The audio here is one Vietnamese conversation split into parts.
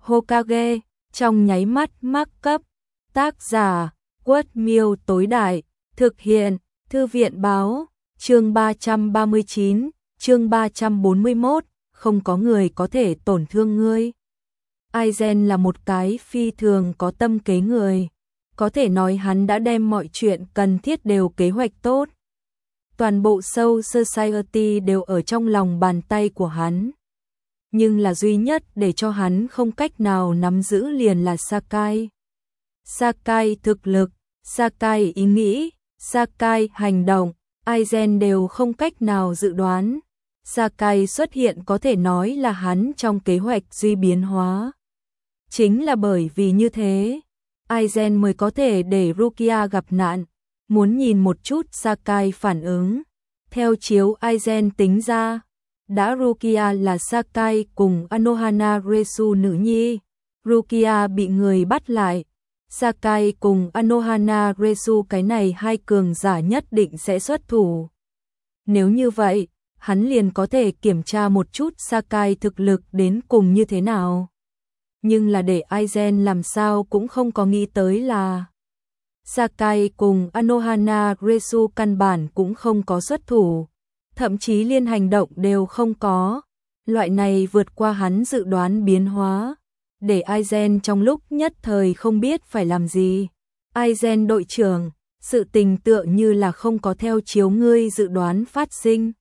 Hokage, trong nháy mắt mắc cấp. Tác giả, Quất Miêu tối đại, thực hiện, Thư viện báo, chương 339, chương 341, không có người có thể tổn thương ngươi. Aizen là một cái phi thường có tâm kế người, có thể nói hắn đã đem mọi chuyện cần thiết đều kế hoạch tốt. Toàn bộ Soul Society đều ở trong lòng bàn tay của hắn. Nhưng là duy nhất để cho hắn không cách nào nắm giữ liền là Sakai. Sakai thực lực, Sakai ý nghĩ, Sakai hành động, Aizen đều không cách nào dự đoán. Sakai xuất hiện có thể nói là hắn trong kế hoạch duy biến hóa. Chính là bởi vì như thế, Aizen mới có thể để Rukia gặp nạn, muốn nhìn một chút Sakai phản ứng. Theo chiếu Aizen tính ra, đã Rukia là Sakai cùng Anohana Resu nữ nhi, Rukia bị người bắt lại, Sakai cùng Anohana Resu cái này hai cường giả nhất định sẽ xuất thủ. Nếu như vậy, hắn liền có thể kiểm tra một chút Sakai thực lực đến cùng như thế nào. Nhưng là để Aizen làm sao cũng không có nghĩ tới là Sakai cùng Anohana Resu căn bản cũng không có xuất thủ, thậm chí liên hành động đều không có. Loại này vượt qua hắn dự đoán biến hóa, để Aizen trong lúc nhất thời không biết phải làm gì. Aizen đội trưởng, sự tình tựa như là không có theo chiếu ngươi dự đoán phát sinh.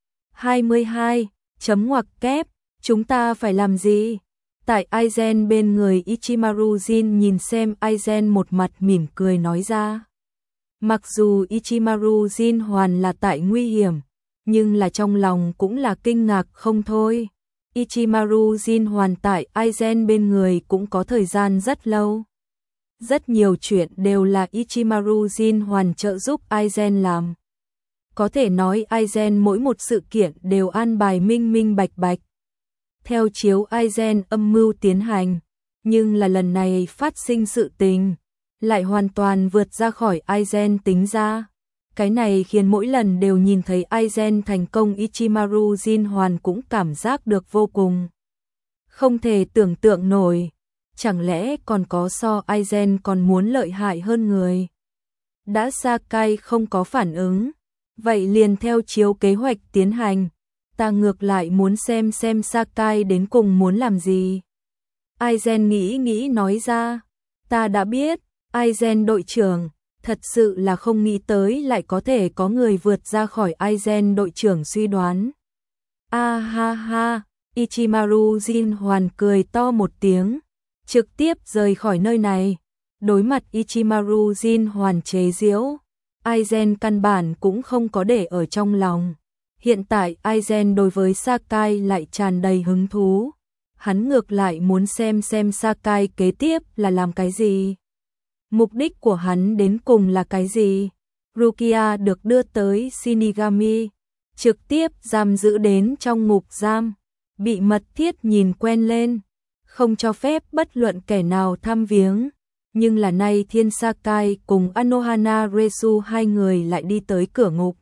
22, chấm ngoặc kép, chúng ta phải làm gì? Tại Aizen bên người Ichimaru Jin nhìn xem Aizen một mặt mỉm cười nói ra. Mặc dù Ichimaru Jin hoàn là tại nguy hiểm, nhưng là trong lòng cũng là kinh ngạc không thôi. Ichimaru Jin hoàn tại Aizen bên người cũng có thời gian rất lâu. Rất nhiều chuyện đều là Ichimaru Jin hoàn trợ giúp Aizen làm. Có thể nói Aizen mỗi một sự kiện đều an bài minh minh bạch bạch. Theo chiếu Aizen âm mưu tiến hành, nhưng là lần này phát sinh sự tình, lại hoàn toàn vượt ra khỏi Aizen tính ra. Cái này khiến mỗi lần đều nhìn thấy Aizen thành công Ichimaru Jin hoàn cũng cảm giác được vô cùng không thể tưởng tượng nổi. Chẳng lẽ còn có so Aizen còn muốn lợi hại hơn người? Đã Sakai không có phản ứng, vậy liền theo chiếu kế hoạch tiến hành. Ta ngược lại muốn xem Sakai đến cùng muốn làm gì. Aizen nghĩ nói ra. Ta đã biết, Aizen đội trưởng, thật sự là không nghĩ tới lại có thể có người vượt ra khỏi Aizen đội trưởng suy đoán. A ha ha, Ichimaru Jin hoàn cười to một tiếng, trực tiếp rời khỏi nơi này. Đối mặt Ichimaru Jin hoàn chế giễu, Aizen căn bản cũng không có để ở trong lòng. Hiện tại Aizen đối với Sakai lại tràn đầy hứng thú. Hắn ngược lại muốn xem Sakai kế tiếp là làm cái gì. Mục đích của hắn đến cùng là cái gì? Rukia được đưa tới Shinigami, trực tiếp giam giữ đến trong ngục giam, bị mật thiết nhìn quen lên, không cho phép bất luận kẻ nào thăm viếng. Nhưng là nay Thiên Sakai cùng Anohana Resu hai người lại đi tới cửa ngục.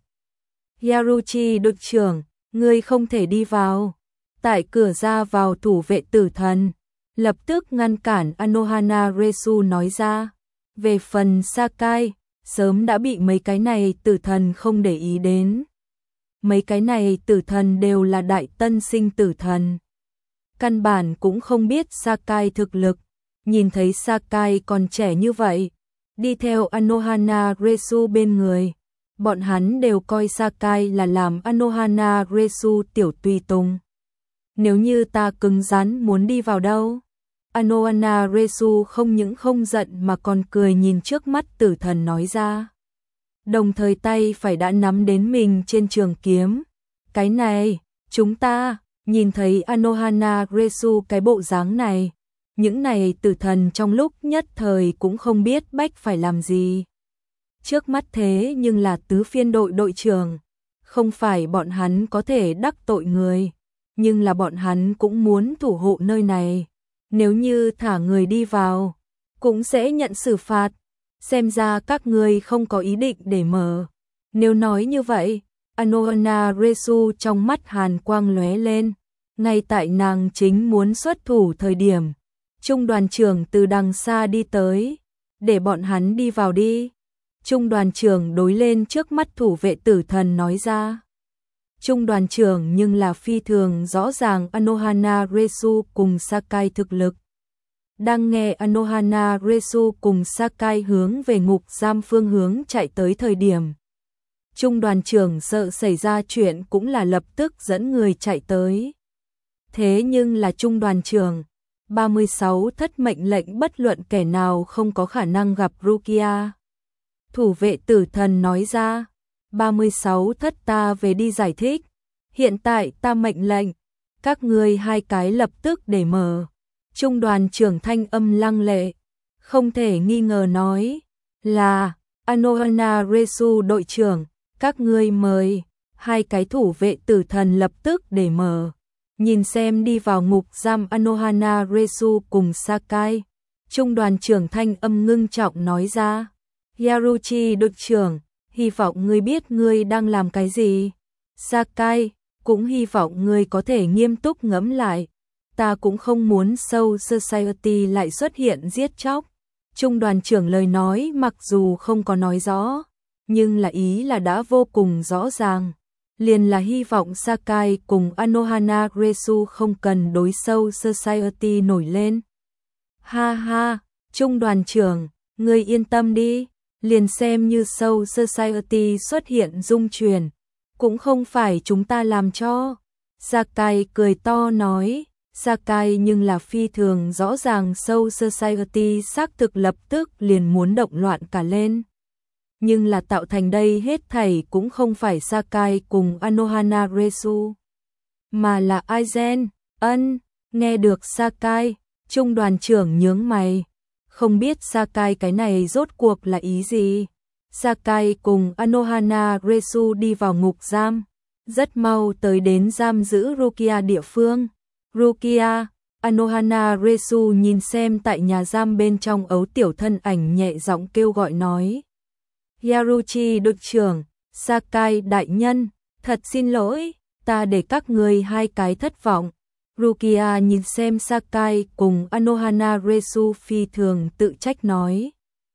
Yaruchi đội trưởng, ngươi không thể đi vào. Tại cửa ra vào thủ vệ tử thần lập tức ngăn cản Anohana Resu nói ra. Về phần Sakai, sớm đã bị mấy cái này tử thần không để ý đến. Mấy cái này tử thần đều là đại tân sinh tử thần, căn bản cũng không biết Sakai thực lực. Nhìn thấy Sakai còn trẻ như vậy, đi theo Anohana Resu bên người, bọn hắn đều coi Sakai là làm Anohana Resu tiểu tùy tùng. Nếu như ta cứng rắn muốn đi vào đâu? Anohana Resu không những không giận mà còn cười nhìn trước mắt tử thần nói ra. Đồng thời tay phải đã nắm đến mình trên trường kiếm. Cái này, chúng ta, nhìn thấy Anohana Resu cái bộ dáng này. Những này tử thần trong lúc nhất thời cũng không biết bách phải làm gì. Trước mắt thế nhưng là tứ phiên đội đội trưởng. Không phải bọn hắn có thể đắc tội người, nhưng là bọn hắn cũng muốn thủ hộ nơi này. Nếu như thả người đi vào, cũng sẽ nhận xử phạt. Xem ra các người không có ý định để mở. Nếu nói như vậy, Anohana Resu trong mắt hàn quang lóe lên. Ngay tại nàng chính muốn xuất thủ thời điểm, Trung đoàn trưởng từ đằng xa đi tới, để bọn hắn đi vào đi. Trung đoàn trưởng đối lên trước mắt thủ vệ tử thần nói ra. Trung đoàn trưởng nhưng là phi thường rõ ràng Anohana Resu cùng Sakai thực lực. Đang nghe Anohana Resu cùng Sakai hướng về ngục giam phương hướng chạy tới thời điểm. Trung đoàn trưởng sợ xảy ra chuyện cũng là lập tức dẫn người chạy tới. Thế nhưng là trung đoàn trưởng, 36 thất mệnh lệnh bất luận kẻ nào không có khả năng gặp Rukia. Thủ vệ tử thần nói ra, 36 thất ta về đi giải thích. Hiện tại ta mệnh lệnh, các ngươi hai cái lập tức để mở. Trung đoàn trưởng thanh âm lăng lệ, không thể nghi ngờ nói là Anohana Resu đội trưởng, các ngươi mời. Hai cái thủ vệ tử thần lập tức để mở. Nhìn xem đi vào ngục giam Anohana Resu cùng Sakai. Trung đoàn trưởng thanh âm ngưng trọng nói ra, Yaruchi đội trưởng, hy vọng ngươi biết ngươi đang làm cái gì. Sakai, cũng hy vọng ngươi có thể nghiêm túc ngẫm lại. Ta cũng không muốn Soul Society lại xuất hiện giết chóc. Trung đoàn trưởng lời nói mặc dù không có nói rõ, nhưng là ý là đã vô cùng rõ ràng. Liền là hy vọng Sakai cùng Anohana Resu không cần đối Soul Society nổi lên. Ha ha, Trung đoàn trưởng, ngươi yên tâm đi, liền xem như Soul Society xuất hiện dung chuyển, cũng không phải chúng ta làm cho. Sakai cười to nói, Sakai nhưng là phi thường rõ ràng Soul Society xác thực lập tức liền muốn động loạn cả lên. Nhưng là tạo thành đây hết thảy cũng không phải Sakai cùng Anohana Resu, mà là Aizen. Nghe được Sakai, trung đoàn trưởng nhướng mày, không biết Sakai cái này rốt cuộc là ý gì. Sakai cùng Anohana Resu đi vào ngục giam, rất mau tới đến giam giữ Rukia địa phương. Rukia, Anohana Resu nhìn xem tại nhà giam bên trong ấu tiểu thân ảnh nhẹ giọng kêu gọi nói. Yaruchi đội trưởng, Sakai đại nhân, thật xin lỗi, ta để các người hai cái thất vọng. Rukia nhìn xem Sakai cùng Anohana Resu phi thường tự trách nói.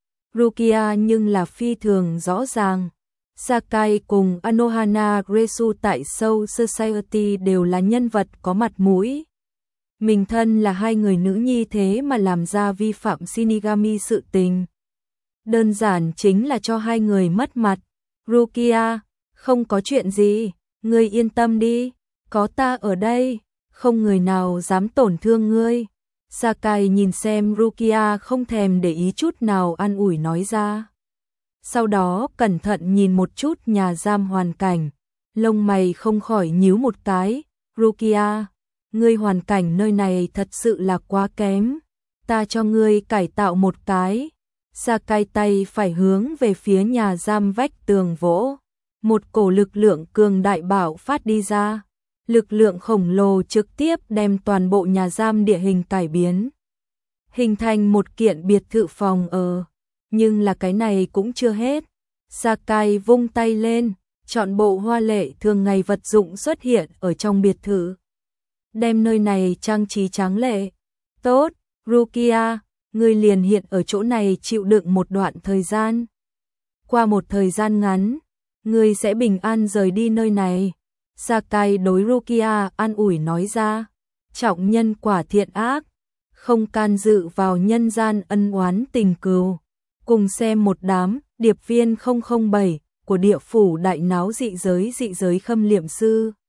Rukia nhưng là phi thường rõ ràng. Sakai cùng Anohana Resu tại Soul Society đều là nhân vật có mặt mũi. Mình thân là hai người nữ nhi thế mà làm ra vi phạm Shinigami sự tình. Đơn giản chính là cho hai người mất mặt. Rukia, không có chuyện gì, ngươi yên tâm đi, có ta ở đây, không người nào dám tổn thương ngươi. Sakai nhìn xem Rukia không thèm để ý chút nào an ủi nói ra. Sau đó cẩn thận nhìn một chút nhà giam hoàn cảnh, lông mày không khỏi nhíu một cái. Rukia, ngươi hoàn cảnh nơi này thật sự là quá kém, ta cho ngươi cải tạo một cái. Sakai tay phải hướng về phía nhà giam vách tường vỗ, một cổ lực lượng cường đại bạo phát đi ra. Lực lượng khổng lồ trực tiếp đem toàn bộ nhà giam địa hình cải biến, hình thành một kiện biệt thự phòng ở. Nhưng là cái này cũng chưa hết. Sakai vung tay lên, chọn bộ hoa lệ thường ngày vật dụng xuất hiện ở trong biệt thự, đem nơi này trang trí tráng lệ. Tốt, Rukia, ngươi liền hiện ở chỗ này chịu đựng một đoạn thời gian. Qua một thời gian ngắn, ngươi sẽ bình an rời đi nơi này. Sakai đối Rukia an ủi nói ra, trọng nhân quả thiện ác, không can dự vào nhân gian ân oán tình cừu. Cùng xem một đám điệp viên 007 của địa phủ đại náo dị giới khâm liệm sư.